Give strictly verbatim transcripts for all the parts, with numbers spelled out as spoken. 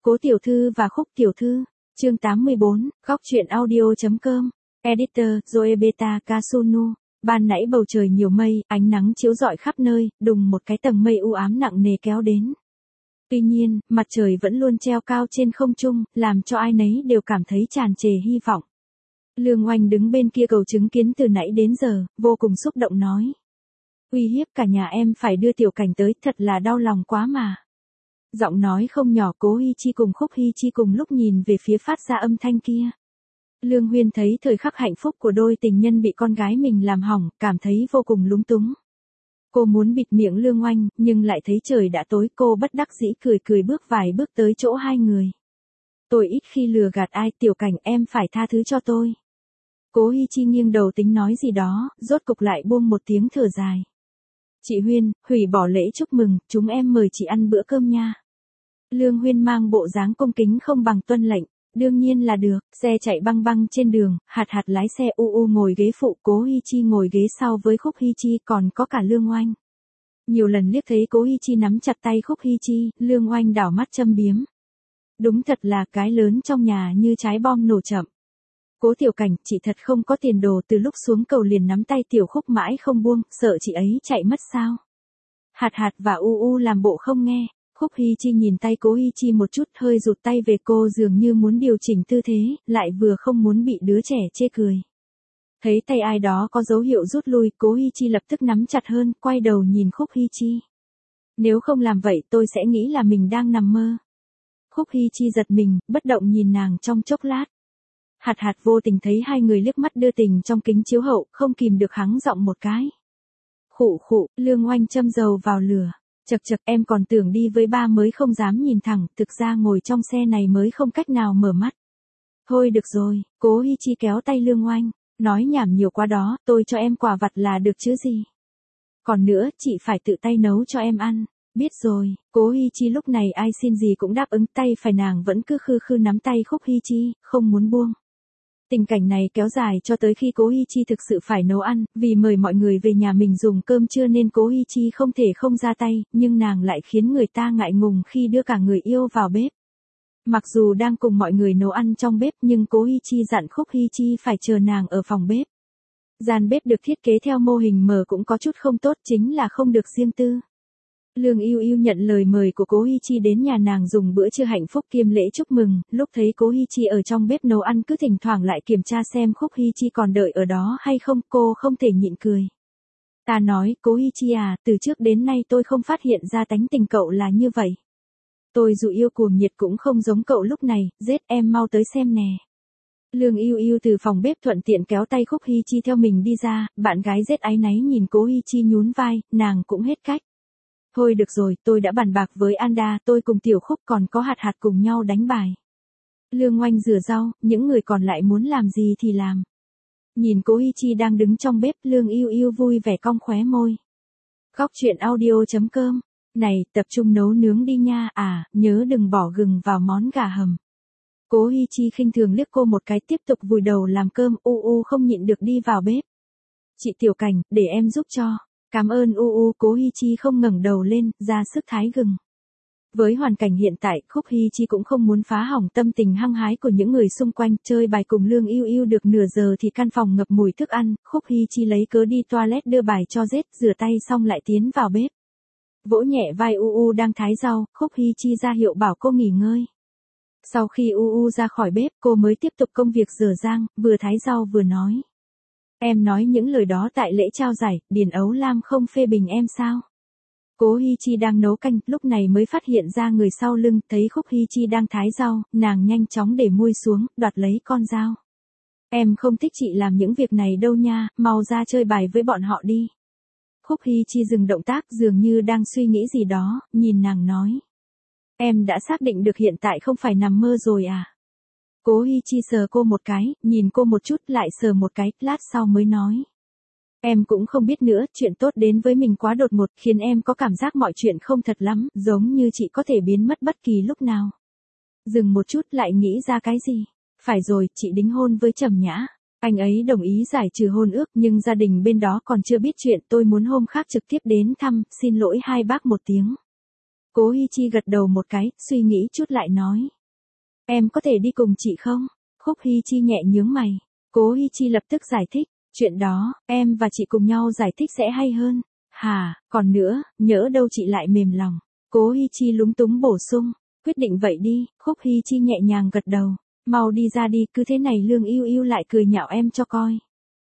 Cố tiểu thư và Khúc tiểu thư, chương tám mươi bốn, góc truyện audio.com, editor, Zoe Beta Kasunu. Ban nãy bầu trời nhiều mây, ánh nắng chiếu rọi khắp nơi, đùng một cái tầng mây u ám nặng nề kéo đến. Tuy nhiên, mặt trời vẫn luôn treo cao trên không trung, làm cho ai nấy đều cảm thấy tràn trề hy vọng. Lương Oanh đứng bên kia cầu chứng kiến từ nãy đến giờ, vô cùng xúc động nói. Uy hiếp cả nhà em phải đưa Tiểu Cảnh tới, thật là đau lòng quá mà. Giọng nói không nhỏ, Cố Hi Chi cùng Khúc Hi Chi cùng lúc nhìn về phía phát ra âm thanh kia. Lương Huyên thấy thời khắc hạnh phúc của đôi tình nhân bị con gái mình làm hỏng, cảm thấy vô cùng lúng túng. Cô muốn bịt miệng Lương Oanh, nhưng lại thấy trời đã tối, cô bất đắc dĩ cười cười bước vài bước tới chỗ hai người. Tôi ít khi lừa gạt ai, Tiểu Cảnh em phải tha thứ cho tôi. Cố Hi Chi nghiêng đầu tính nói gì đó, rốt cục lại buông một tiếng thở dài. Chị Huyên, hủy bỏ lễ chúc mừng, chúng em mời chị ăn bữa cơm nha. Lương Huyên mang bộ dáng cung kính không bằng tuân lệnh. Đương nhiên là được, xe chạy băng băng trên đường, hạt hạt lái xe u u ngồi ghế phụ, Cố Hi Chi ngồi ghế sau với Khúc Hi Chi, còn có cả Lương Oanh. Nhiều lần liếc thấy Cố Hi Chi nắm chặt tay Khúc Hi Chi, Lương Oanh đảo mắt châm biếm. Đúng thật là cái lớn trong nhà như trái bom nổ chậm. Cố Tiểu Cảnh, chị thật không có tiền đồ, từ lúc xuống cầu liền nắm tay Tiểu Khúc mãi không buông, sợ chị ấy chạy mất sao. Hạt hạt và u u làm bộ không nghe. Khúc Hi Chi nhìn tay Cố Hi Chi một chút, hơi rụt tay về, cô dường như muốn điều chỉnh tư thế, lại vừa không muốn bị đứa trẻ chê cười. Thấy tay ai đó có dấu hiệu rút lui, Cố Hi Chi lập tức nắm chặt hơn, quay đầu nhìn Khúc Hi Chi. Nếu không làm vậy tôi sẽ nghĩ là mình đang nằm mơ. Khúc Hi Chi giật mình, bất động nhìn nàng trong chốc lát. Hạt hạt vô tình thấy hai người liếc mắt đưa tình trong kính chiếu hậu, không kìm được hắng giọng một cái. Khụ khụ, Lương Oanh châm dầu vào lửa. Chật chật, em còn tưởng đi với ba mới không dám nhìn thẳng, thực ra ngồi trong xe này mới không cách nào mở mắt. Thôi được rồi, Cố Hi Chi kéo tay Lương Oanh, nói nhảm nhiều quá đó, tôi cho em quà vặt là được chứ gì. Còn nữa, chị phải tự tay nấu cho em ăn. Biết rồi, Cố Hi Chi lúc này ai xin gì cũng đáp ứng, tay phải nàng vẫn cứ khư khư nắm tay Khúc Hi Chi, không muốn buông. Tình cảnh này kéo dài cho tới khi Cố Hi Chi thực sự phải nấu ăn, vì mời mọi người về nhà mình dùng cơm trưa nên Cố Hi Chi không thể không ra tay, nhưng nàng lại khiến người ta ngại ngùng khi đưa cả người yêu vào bếp. Mặc dù đang cùng mọi người nấu ăn trong bếp nhưng Cố Hi Chi dặn Khúc Hi Chi phải chờ nàng ở phòng bếp. Gian bếp được thiết kế theo mô hình mở cũng có chút không tốt, chính là không được riêng tư. Lương Yêu Yêu nhận lời mời của Cố Hi Chi đến nhà nàng dùng bữa trưa hạnh phúc kiêm lễ chúc mừng, lúc thấy Cố Hi Chi ở trong bếp nấu ăn cứ thỉnh thoảng lại kiểm tra xem Khúc Hi Chi còn đợi ở đó hay không, cô không thể nhịn cười. Ta nói, Cố Hi Chi à, từ trước đến nay tôi không phát hiện ra tánh tình cậu là như vậy. Tôi dù yêu cuồng nhiệt cũng không giống cậu lúc này, giết em mau tới xem nè. Lương Yêu Yêu từ phòng bếp thuận tiện kéo tay Khúc Hi Chi theo mình đi ra, bạn gái giết áy náy nhìn Cố Hi Chi nhún vai, nàng cũng hết cách. Thôi được rồi, tôi đã bàn bạc với Anda, tôi cùng Tiểu Khúc còn có hạt hạt cùng nhau đánh bài. Lương Oanh rửa rau, những người còn lại muốn làm gì thì làm. Nhìn Cố Hi Chi đang đứng trong bếp, Lương Yêu Yêu vui vẻ cong khóe môi. Góc truyện audio.com, này, tập trung nấu nướng đi nha, à, nhớ đừng bỏ gừng vào món gà hầm. Cố Hi Chi khinh thường liếc cô một cái, tiếp tục vùi đầu làm cơm, u u không nhịn được đi vào bếp. Chị Tiểu Cảnh, để em giúp cho. Cảm ơn u u, Cố Hi Chi không ngẩng đầu lên, ra sức thái gừng. Với hoàn cảnh hiện tại, Khúc Hi Chi cũng không muốn phá hỏng tâm tình hăng hái của những người xung quanh, chơi bài cùng Lương Yêu Yêu được nửa giờ thì căn phòng ngập mùi thức ăn, Khúc Hi Chi lấy cớ đi toilet đưa bài cho Zết, rửa tay xong lại tiến vào bếp. Vỗ nhẹ vai u u đang thái rau, Khúc Hi Chi ra hiệu bảo cô nghỉ ngơi. Sau khi u u ra khỏi bếp, cô mới tiếp tục công việc rửa rang, vừa thái rau vừa nói. Em nói những lời đó tại lễ trao giải, Điền Ấu Lam không phê bình em sao? Cố Hi Chi đang nấu canh, lúc này mới phát hiện ra người sau lưng, thấy Khúc Hi Chi đang thái rau, nàng nhanh chóng để muôi xuống, đoạt lấy con dao. Em không thích chị làm những việc này đâu nha, mau ra chơi bài với bọn họ đi. Khúc Hi Chi dừng động tác, dường như đang suy nghĩ gì đó, nhìn nàng nói. Em đã xác định được hiện tại không phải nằm mơ rồi à? Cố Hi Chi sờ cô một cái, nhìn cô một chút lại sờ một cái, lát sau mới nói. Em cũng không biết nữa, chuyện tốt đến với mình quá đột ngột, khiến em có cảm giác mọi chuyện không thật lắm, giống như chị có thể biến mất bất kỳ lúc nào. Dừng một chút lại nghĩ ra cái gì? Phải rồi, chị đính hôn với Trầm Nhã. Anh ấy đồng ý giải trừ hôn ước nhưng gia đình bên đó còn chưa biết chuyện, tôi muốn hôm khác trực tiếp đến thăm, xin lỗi hai bác một tiếng. Cố Hi Chi gật đầu một cái, suy nghĩ chút lại nói. Em có thể đi cùng chị không? Khúc Hi Chi nhẹ nhướng mày. Cố Hi Chi lập tức giải thích. Chuyện đó, em và chị cùng nhau giải thích sẽ hay hơn. Hả, còn nữa, nhỡ đâu chị lại mềm lòng. Cố Hi Chi lúng túng bổ sung. Quyết định vậy đi, Khúc Hi Chi nhẹ nhàng gật đầu. Mau đi ra đi, cứ thế này Lương Yêu Yêu lại cười nhạo em cho coi.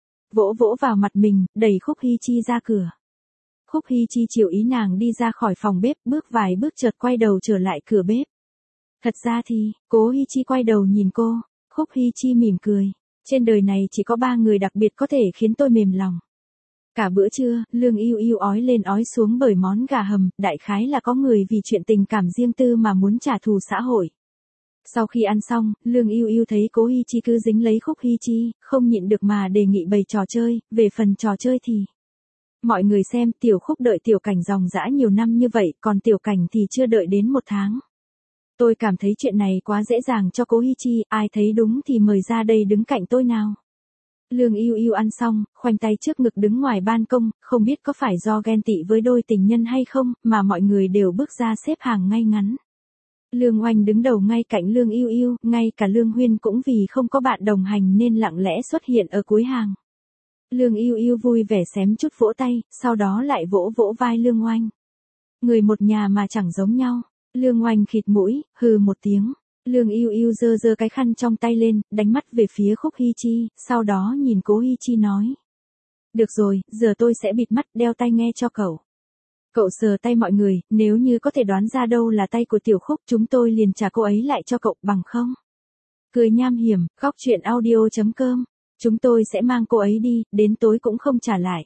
Vỗ vỗ vào mặt mình, đẩy Khúc Hi Chi ra cửa. Khúc Hi Chi chiều ý nàng đi ra khỏi phòng bếp, bước vài bước chợt quay đầu trở lại cửa bếp. Thật ra thì, Cố Hi Chi quay đầu nhìn cô, Khúc Hi Chi mỉm cười. Trên đời này chỉ có ba người đặc biệt có thể khiến tôi mềm lòng. Cả bữa trưa, Lương Yêu Yêu ói lên ói xuống bởi món gà hầm, đại khái là có người vì chuyện tình cảm riêng tư mà muốn trả thù xã hội. Sau khi ăn xong, Lương Yêu Yêu thấy Cố Hi Chi cứ dính lấy Khúc Hi Chi, không nhịn được mà đề nghị bày trò chơi, về phần trò chơi thì... Mọi người xem, Tiểu Khúc đợi Tiểu Cảnh dòng dã nhiều năm như vậy, còn Tiểu Cảnh thì chưa đợi đến một tháng. Tôi cảm thấy chuyện này quá dễ dàng cho Cố Hi Chi, ai thấy đúng thì mời ra đây đứng cạnh tôi nào. Lương Yêu Yêu ăn xong, khoanh tay trước ngực đứng ngoài ban công, không biết có phải do ghen tị với đôi tình nhân hay không, mà mọi người đều bước ra xếp hàng ngay ngắn. Lương Oanh đứng đầu ngay cạnh Lương Yêu Yêu, ngay cả Lương Huyên cũng vì không có bạn đồng hành nên lặng lẽ xuất hiện ở cuối hàng. Lương Yêu Yêu vui vẻ xém chút vỗ tay, sau đó lại vỗ vỗ vai Lương Oanh. Người một nhà mà chẳng giống nhau. Lương Oanh khịt mũi, hừ một tiếng. Lương Yêu Yêu giơ giơ cái khăn trong tay lên, đánh mắt về phía Khúc Hi Chi, sau đó nhìn Cố Hi Chi nói. Được rồi, giờ tôi sẽ bịt mắt đeo tai nghe cho cậu. Cậu sờ tay mọi người, nếu như có thể đoán ra đâu là tay của Tiểu Khúc chúng tôi liền trả cô ấy lại cho cậu bằng không? Cười nham hiểm, khóc chuyện audio chấm com. Chúng tôi sẽ mang cô ấy đi, đến tối cũng không trả lại.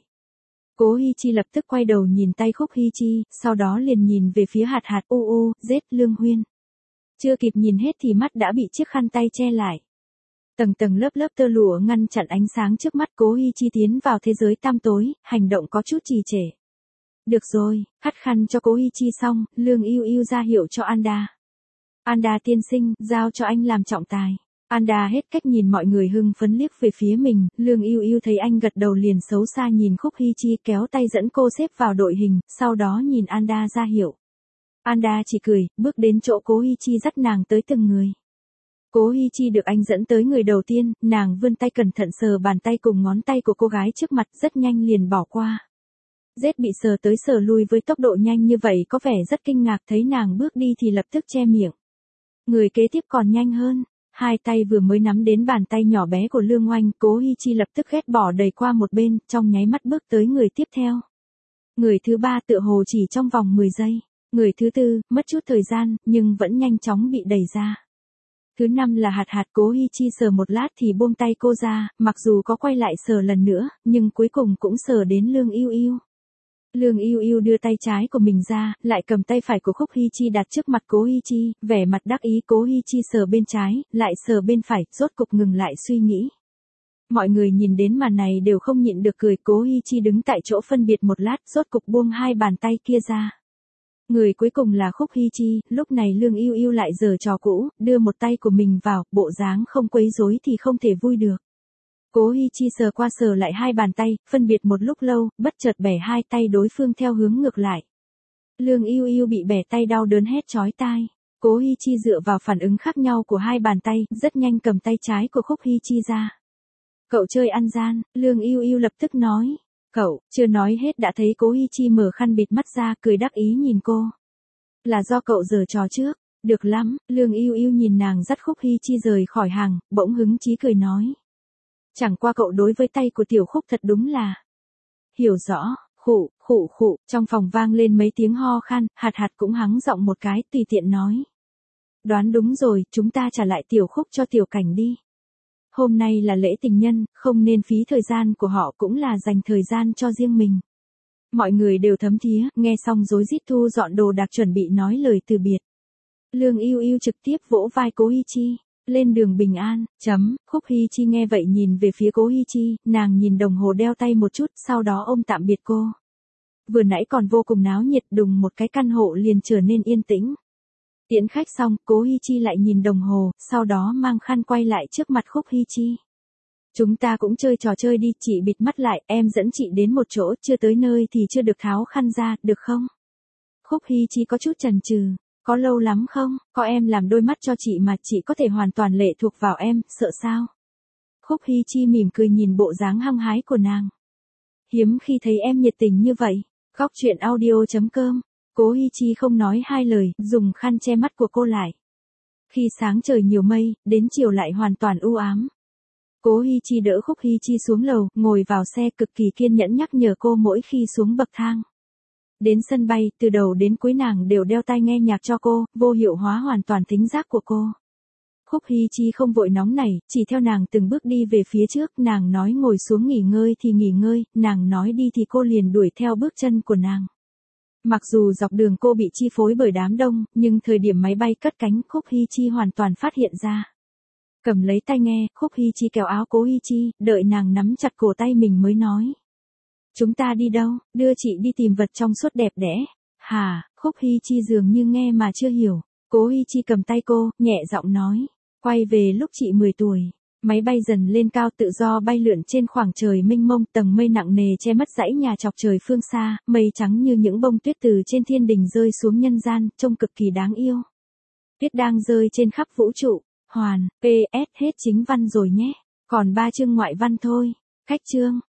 Cố Hi Chi lập tức quay đầu nhìn tay Khúc Hi Chi, sau đó liền nhìn về phía hạt hạt u u, giết Lương Huyên. Chưa kịp nhìn hết thì mắt đã bị chiếc khăn tay che lại. Tầng tầng lớp lớp tơ lụa ngăn chặn ánh sáng trước mắt Cố Hi Chi tiến vào thế giới tăm tối, hành động có chút trì trệ. Được rồi, hắt khăn cho Cố Hi Chi xong, Lương Yêu Yêu ra hiệu cho Anda. Anda tiên sinh, giao cho anh làm trọng tài. Anda hết cách nhìn mọi người hưng phấn liếc về phía mình, Lương Yêu Yêu thấy anh gật đầu liền xấu xa nhìn Khúc Hi Chi kéo tay dẫn cô xếp vào đội hình, sau đó nhìn Anda ra hiệu. Anda chỉ cười, bước đến chỗ Cố Hi Chi dắt nàng tới từng người. Cố Hi Chi được anh dẫn tới người đầu tiên, nàng vươn tay cẩn thận sờ bàn tay cùng ngón tay của cô gái trước mặt rất nhanh liền bỏ qua. Rết bị sờ tới sờ lui với tốc độ nhanh như vậy có vẻ rất kinh ngạc thấy nàng bước đi thì lập tức che miệng. Người kế tiếp còn nhanh hơn. Hai tay vừa mới nắm đến bàn tay nhỏ bé của Lương Oanh, Cố Hi Chi lập tức ghét bỏ đẩy qua một bên, trong nháy mắt bước tới người tiếp theo. Người thứ ba tựa hồ chỉ trong vòng mười giây. Người thứ tư, mất chút thời gian, nhưng vẫn nhanh chóng bị đẩy ra. Thứ năm là hạt hạt. Cố Hi Chi sờ một lát thì buông tay cô ra, mặc dù có quay lại sờ lần nữa, nhưng cuối cùng cũng sờ đến Lương Yêu Yêu. Lương Yêu Yêu đưa tay trái của mình ra, lại cầm tay phải của Khúc Hi Chi đặt trước mặt Cố Hi Chi, vẻ mặt đắc ý. Cố Hi Chi sờ bên trái, lại sờ bên phải, rốt cục ngừng lại suy nghĩ. Mọi người nhìn đến màn này đều không nhịn được cười. Cố Hi Chi đứng tại chỗ phân biệt một lát, rốt cục buông hai bàn tay kia ra. Người cuối cùng là Khúc Hi Chi, lúc này Lương Yêu Yêu lại giở trò cũ, đưa một tay của mình vào, bộ dáng không quấy rối thì không thể vui được. Cố Hi Chi sờ qua sờ lại hai bàn tay, phân biệt một lúc lâu, bất chợt bẻ hai tay đối phương theo hướng ngược lại. Lương Yêu Yêu bị bẻ tay đau đớn hét chói tai. Cố Hi Chi dựa vào phản ứng khác nhau của hai bàn tay, rất nhanh cầm tay trái của Khúc Hi Chi ra. Cậu chơi ăn gian, Lương Yêu Yêu lập tức nói. Cậu, chưa nói hết đã thấy Cố Hi Chi mở khăn bịt mắt ra, cười đắc ý nhìn cô. Là do cậu giở trò trước. Được lắm, Lương Yêu Yêu nhìn nàng dắt Khúc Hi Chi rời khỏi hàng, bỗng hứng chí cười nói. Chẳng qua cậu đối với tay của Tiểu Khúc thật đúng là. Hiểu rõ, khụ, khụ khụ, trong phòng vang lên mấy tiếng ho khan, hạt hạt cũng hắng giọng một cái, tùy tiện nói. Đoán đúng rồi, chúng ta trả lại Tiểu Khúc cho Tiểu Cảnh đi. Hôm nay là lễ tình nhân, không nên phí thời gian của họ cũng là dành thời gian cho riêng mình. Mọi người đều thấm thía, nghe xong rối rít thu dọn đồ đạc chuẩn bị nói lời từ biệt. Lương Yêu Yêu trực tiếp vỗ vai Cố Hi Chi. Lên đường bình an, chấm, Khúc Hi Chi nghe vậy nhìn về phía Cố Hi Chi, nàng nhìn đồng hồ đeo tay một chút, sau đó ôm tạm biệt cô. Vừa nãy còn vô cùng náo nhiệt, đùng một cái căn hộ liền trở nên yên tĩnh. Tiễn khách xong, Cố Hi Chi lại nhìn đồng hồ, sau đó mang khăn quay lại trước mặt Khúc Hi Chi. Chúng ta cũng chơi trò chơi đi, chị bịt mắt lại, em dẫn chị đến một chỗ, chưa tới nơi thì chưa được tháo khăn ra, được không? Khúc Hy Chi có chút chần chừ, có lâu lắm không, có em làm đôi mắt cho chị mà chị có thể hoàn toàn lệ thuộc vào em, sợ sao? Khúc Hy Chi mỉm cười nhìn bộ dáng hăng hái của nàng. Hiếm khi thấy em nhiệt tình như vậy. Góc chuyện audio.com. Cố Hy Chi không nói hai lời, dùng khăn che mắt của cô lại. Khi sáng trời nhiều mây, đến chiều lại hoàn toàn u ám. Cố Hy Chi đỡ Khúc Hy Chi xuống lầu, ngồi vào xe cực kỳ kiên nhẫn nhắc nhở cô mỗi khi xuống bậc thang. Đến sân bay, từ đầu đến cuối nàng đều đeo tai nghe nhạc cho cô, vô hiệu hóa hoàn toàn thính giác của cô. Khúc Hy Chi không vội nóng nảy, chỉ theo nàng từng bước đi về phía trước, nàng nói ngồi xuống nghỉ ngơi thì nghỉ ngơi, nàng nói đi thì cô liền đuổi theo bước chân của nàng. Mặc dù dọc đường cô bị chi phối bởi đám đông, nhưng thời điểm máy bay cất cánh, Khúc Hy Chi hoàn toàn phát hiện ra. Cầm lấy tai nghe, Khúc Hy Chi kéo áo Cố Hy Chi, đợi nàng nắm chặt cổ tay mình mới nói. Chúng ta đi đâu, đưa chị đi tìm vật trong suốt đẹp đẽ. Hà, Khúc Hy Chi dường như nghe mà chưa hiểu. Cố Hy Chi cầm tay cô, nhẹ giọng nói. Quay về lúc chị mười tuổi. Máy bay dần lên cao tự do bay lượn trên khoảng trời mênh mông, tầng mây nặng nề che mất dãy nhà chọc trời phương xa, mây trắng như những bông tuyết từ trên thiên đình rơi xuống nhân gian, trông cực kỳ đáng yêu. Tuyết đang rơi trên khắp vũ trụ. Hoàn, pê ét hết chính văn rồi nhé. Còn ba chương ngoại văn thôi. Cách chương.